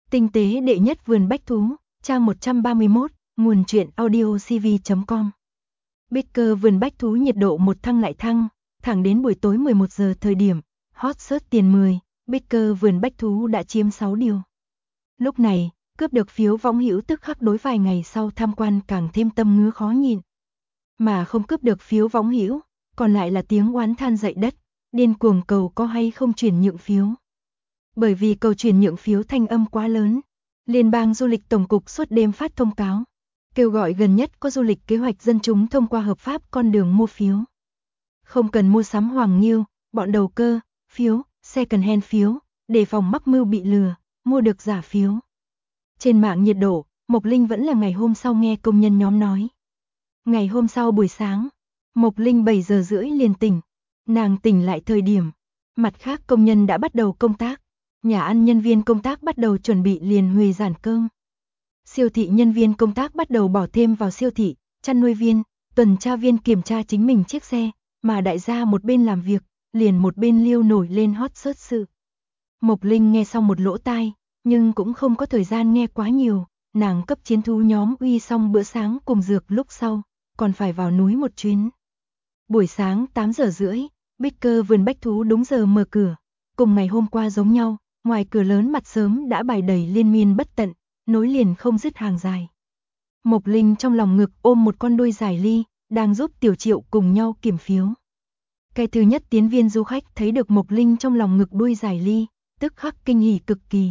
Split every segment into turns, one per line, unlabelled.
Tinh tế đệ nhất vườn bách thú, trang 131, nguồn truyện audiocv.com. Baker vườn bách thú nhiệt độ một thăng lại thăng, thẳng đến buổi tối 11 giờ thời điểm, hot search tiền 10, Baker vườn bách thú đã chiếm 6 điều. Lúc này, cướp được phiếu võng hữu tức khắc đối vài ngày sau tham quan càng thêm tâm ngứa khó nhịn. Mà không cướp được phiếu võng hữu, còn lại là tiếng oán than dậy đất, điên cuồng cầu có hay không chuyển nhượng phiếu. Bởi vì cầu chuyển nhượng phiếu thanh âm quá lớn, Liên bang du lịch tổng cục suốt đêm phát thông cáo, kêu gọi gần nhất có du lịch kế hoạch dân chúng thông qua hợp pháp con đường mua phiếu. Không cần mua sắm hoàng nghiêu, bọn đầu cơ, phiếu, second hand phiếu, để phòng mắc mưu bị lừa, mua được giả phiếu. Trên mạng nhiệt độ, Mộc Linh vẫn là ngày hôm sau nghe công nhân nhóm nói. Ngày hôm sau buổi sáng, Mộc Linh 7 giờ rưỡi liền tỉnh. Nàng tỉnh lại thời điểm, mặt khác công nhân đã bắt đầu công tác. Nhà ăn nhân viên công tác bắt đầu chuẩn bị liền huề giản cơm. Siêu thị nhân viên công tác bắt đầu bỏ thêm vào siêu thị, chăn nuôi viên, tuần tra viên kiểm tra chính mình chiếc xe, mà đại gia một bên làm việc, liền một bên liêu nổi lên hot search sự. Mộc Linh nghe xong một lỗ tai, nhưng cũng không có thời gian nghe quá nhiều, nàng cấp chiến thú nhóm uy xong bữa sáng cùng dược lúc sau, còn phải vào núi một chuyến. Buổi sáng 8 giờ rưỡi, Baker vườn bách thú đúng giờ mở cửa, cùng ngày hôm qua giống nhau. Ngoài cửa lớn mặt sớm đã bày đầy liên miên bất tận, nối liền không dứt hàng dài. Mộc Linh trong lòng ngực ôm một con đuôi dài ly, đang giúp Tiểu Triệu cùng nhau kiểm phiếu. Cái thứ nhất tiến viên du khách thấy được Mộc Linh trong lòng ngực đuôi dài ly, tức khắc kinh hỉ cực kỳ.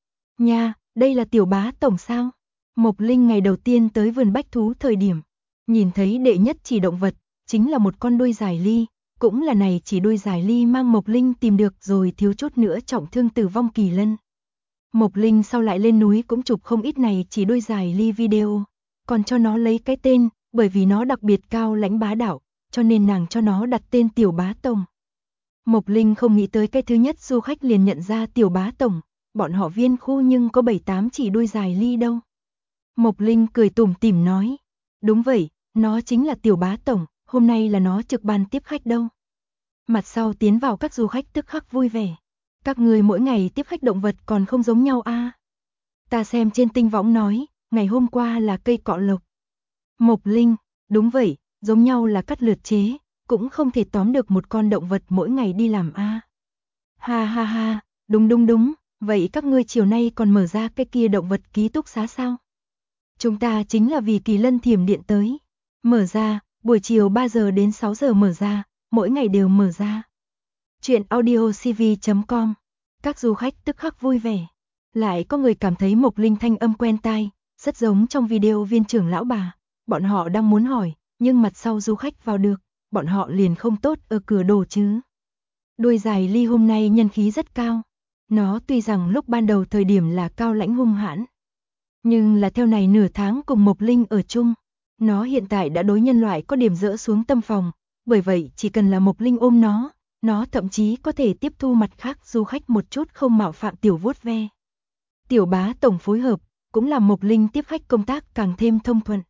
Nha, đây là Tiểu bá tổng sao? Mộc Linh ngày đầu tiên tới vườn bách thú thời điểm, nhìn thấy đệ nhất chỉ động vật, chính là một con đuôi dài ly. Cũng là này chỉ đuôi dài ly mang Mộc Linh tìm được rồi thiếu chút nữa trọng thương tử vong kỳ lân. Mộc Linh sau lại lên núi cũng chụp không ít này chỉ đuôi dài ly video, còn cho nó lấy cái tên, bởi vì nó đặc biệt cao lãnh bá đạo, cho nên nàng cho nó đặt tên Tiểu bá tổng. Mộc Linh không nghĩ tới cái thứ nhất du khách liền nhận ra Tiểu bá tổng, bọn họ viên khu nhưng có 7-8 chỉ đuôi dài ly đâu. Mộc Linh cười tủm tỉm nói, đúng vậy, nó chính là Tiểu bá tổng. Hôm nay là nó trực ban tiếp khách đâu. Mặt sau tiến vào các du khách tức khắc vui vẻ. Các người mỗi ngày tiếp khách động vật còn không giống nhau a. Ta xem trên tinh võng nói, ngày hôm qua là cây cọ lộc. Mộc Linh, đúng vậy, giống nhau là cắt lượt chế, cũng không thể tóm được một con động vật mỗi ngày đi làm a. Ha ha ha, đúng, vậy các ngươi chiều nay còn mở ra cái kia động vật ký túc xá sao? Chúng ta chính là vì Kỳ Lân Thiểm Điện tới. Mở ra. Buổi chiều 3 giờ đến 6 giờ mở ra, mỗi ngày đều mở ra. Chuyện audiocv.com. Các du khách tức khắc vui vẻ. Lại có người cảm thấy Mộc Linh thanh âm quen tai, rất giống trong video viên trưởng lão bà. Bọn họ đang muốn hỏi, nhưng mặt sau du khách vào được, bọn họ liền không tốt ở cửa đồ chứ. Đuôi dài ly hôm nay nhân khí rất cao. Nó tuy rằng lúc ban đầu thời điểm là cao lãnh hung hãn, nhưng là theo này nửa tháng cùng Mộc Linh ở chung. Nó hiện tại đã đối nhân loại có điểm dỡ xuống tâm phòng, bởi vậy chỉ cần là Mộc Linh ôm nó thậm chí có thể tiếp thu mặt khác du khách một chút không mạo phạm tiểu vuốt ve. Tiểu bá tổng phối hợp, cũng làm Mộc Linh tiếp khách công tác càng thêm thông thuận.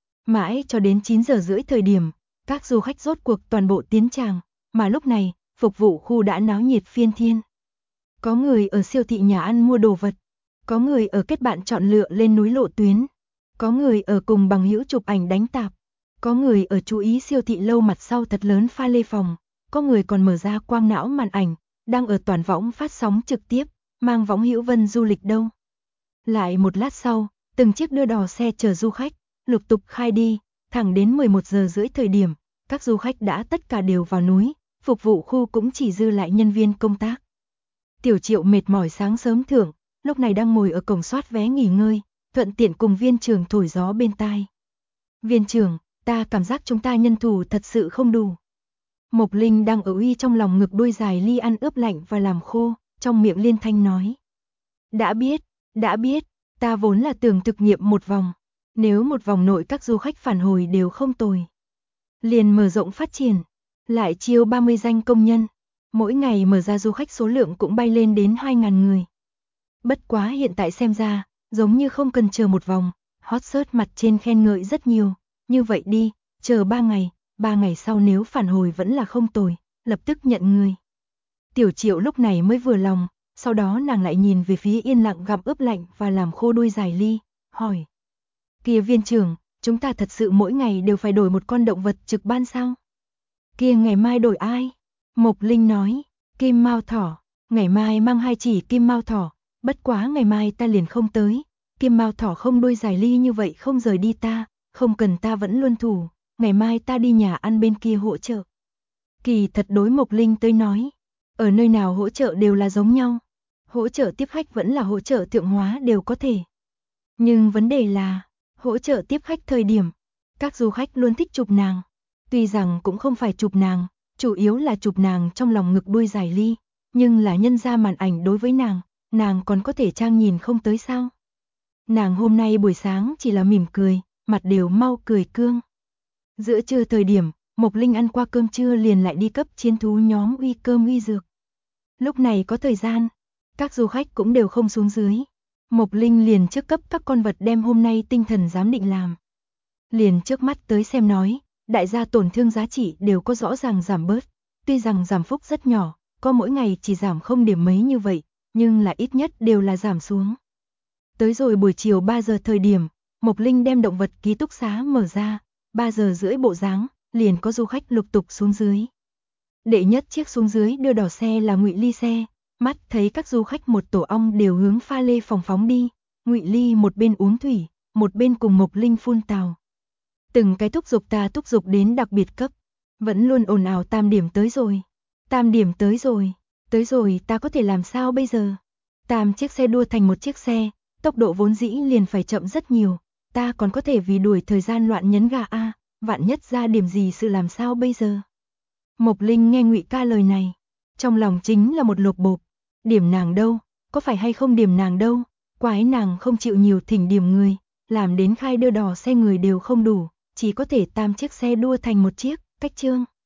Mãi cho đến 9 giờ rưỡi thời điểm, các du khách rốt cuộc toàn bộ tiến tràng, mà lúc này, phục vụ khu đã náo nhiệt phiên thiên. Có người ở siêu thị nhà ăn mua đồ vật, có người ở kết bạn chọn lựa lên núi lộ tuyến. Có người ở cùng bằng hữu chụp ảnh đánh tạp, có người ở chú ý siêu thị lâu mặt sau thật lớn pha lê phòng, có người còn mở ra quang não màn ảnh, đang ở toàn võng phát sóng trực tiếp, mang võng hữu vân du lịch đâu. Lại một lát sau, từng chiếc đưa đò xe chở du khách, lục tục khai đi, thẳng đến 11 giờ rưỡi thời điểm, các du khách đã tất cả đều vào núi, phục vụ khu cũng chỉ dư lại nhân viên công tác. Tiểu Triệu mệt mỏi sáng sớm thưởng, lúc này đang ngồi ở cổng soát vé nghỉ ngơi. Thuận tiện cùng viên trưởng thổi gió bên tai. Viên trưởng, ta cảm giác chúng ta nhân thủ thật sự không đủ. Mộc Linh đang ở uy trong lòng ngực đuôi dài ly ăn ướp lạnh và làm khô, trong miệng liên thanh nói. Đã biết, ta vốn là tưởng thực nghiệm một vòng. Nếu một vòng nội các du khách phản hồi đều không tồi. Liền mở rộng phát triển, lại chiêu 30 danh công nhân. Mỗi ngày mở ra du khách số lượng cũng bay lên đến 2.000 người. Bất quá hiện tại xem ra, giống như không cần chờ một vòng, hot search mặt trên khen ngợi rất nhiều, như vậy đi, chờ 3 ngày sau nếu phản hồi vẫn là không tồi, lập tức nhận người. Tiểu Triệu lúc này mới vừa lòng, Sau đó nàng lại nhìn về phía yên lặng gặm ướp lạnh và làm khô đuôi dài ly, hỏi. Kia viên trưởng, chúng ta thật sự mỗi ngày đều phải đổi một con động vật trực ban sao? Kia ngày mai đổi ai? Mộc Linh nói, Kim Mao Thỏ, ngày mai mang 2 chỉ Kim Mao Thỏ, bất quá ngày mai ta liền không tới. Kim Mao Thỏ không đuôi dài ly như vậy không rời đi ta, không cần ta vẫn luôn thủ, ngày mai ta đi nhà ăn bên kia hỗ trợ. Kỳ thật đối Mộc Linh tới nói, ở nơi nào hỗ trợ đều là giống nhau, hỗ trợ tiếp khách vẫn là hỗ trợ thượng hóa đều có thể. Nhưng vấn đề là, hỗ trợ tiếp khách thời điểm, các du khách luôn thích chụp nàng, tuy rằng cũng không phải chụp nàng, chủ yếu là chụp nàng trong lòng ngực đuôi dài ly, nhưng là nhân ra màn ảnh đối với nàng còn có thể trang nhìn không tới sao. Nàng hôm nay buổi sáng chỉ là mỉm cười, mặt đều mau cười cương. Giữa trưa thời điểm, Mộc Linh ăn qua cơm trưa liền lại đi cấp chiến thú nhóm uy cơm uy dược. Lúc này có thời gian, các du khách cũng đều không xuống dưới. Mộc Linh liền trước cấp các con vật đem hôm nay tinh thần giám định làm. Liền trước mắt tới xem nói, đại gia tổn thương giá trị đều có rõ ràng giảm bớt, tuy rằng giảm phúc rất nhỏ, có mỗi ngày chỉ giảm không điểm mấy như vậy, nhưng là ít nhất đều là giảm xuống. Tới rồi buổi chiều 3 giờ thời điểm, Mộc Linh đem động vật ký túc xá mở ra, 3 giờ rưỡi bộ dáng, liền có du khách lục tục xuống dưới. Đệ nhất chiếc xuống dưới đưa đỏ xe là Ngụy Ly xe, mắt thấy các du khách một tổ ong đều hướng pha lê phòng phóng đi, Ngụy Ly một bên uống thủy, một bên cùng Mộc Linh phun tào. Từng cái thúc giục đến đặc biệt cấp, vẫn luôn ồn ào Tam điểm tới rồi, Tam điểm tới rồi ta có thể làm sao bây giờ? Tam chiếc xe đua thành một chiếc xe, tốc độ vốn dĩ liền phải chậm rất nhiều, ta còn có thể vì đuổi thời gian loạn nhấn ga a, vạn nhất ra điểm gì sự làm sao bây giờ? Mộc Linh nghe Ngụy ca lời này, trong lòng chính là một lột bột, điểm nàng đâu, có phải hay không điểm nàng đâu, quái nàng không chịu nhiều thỉnh điểm người, làm đến khai đưa đỏ xe người đều không đủ, chỉ có thể Tam chiếc xe đua thành một chiếc, cách trương.